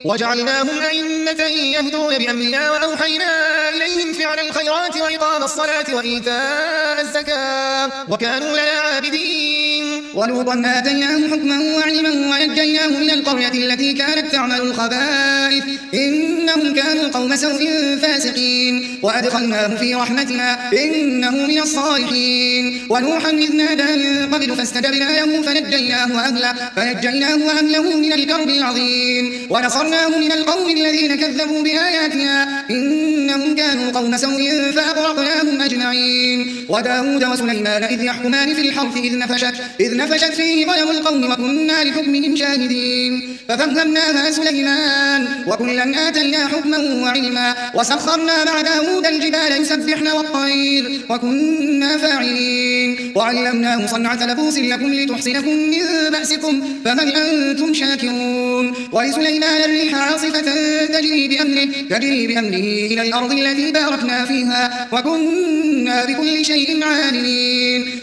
وجعلناهم أئمة يهدون بأمرنا وأوحينا إليهم فعل الخيرات وإقام الصلاة وإيتاء الزكاة وكانوا لنا عابدين. ولوطا آتيناه حكما وعلما ونجيناه من القرية التي كانت تعمل الخبائث إنهم كانوا قوم سوء فاسقين وأدخلناه في رحمتنا إنه من الصالحين. ونوحا إذ نادى من قبل فاستجبنا له فنجيناه وأهله من الكرب العظيم ونصرناه من القوم الذين كذبوا بآياتنا إنهم كانوا قوم سوء فأغرقناهم أجمعين. وداود وسليمان إذ يحكمان في الحرث إذ نفشت فيه غنم القوم وكنا لحكمهم شاهدين ففهمناها سليمان وكلا آتينا حكما وعلما وسخرنا مع داود الجبال يسبحن والطير وكنا فاعلين. وعلمناه صنعة لبوس لكم لتحصنكم من بأسكم فهل أنتم شاكرون. ولسليمان الريح عاصفة تجري بأمره إلى الأرض التي باركنا فيها وكنا بكل شيء عالمين.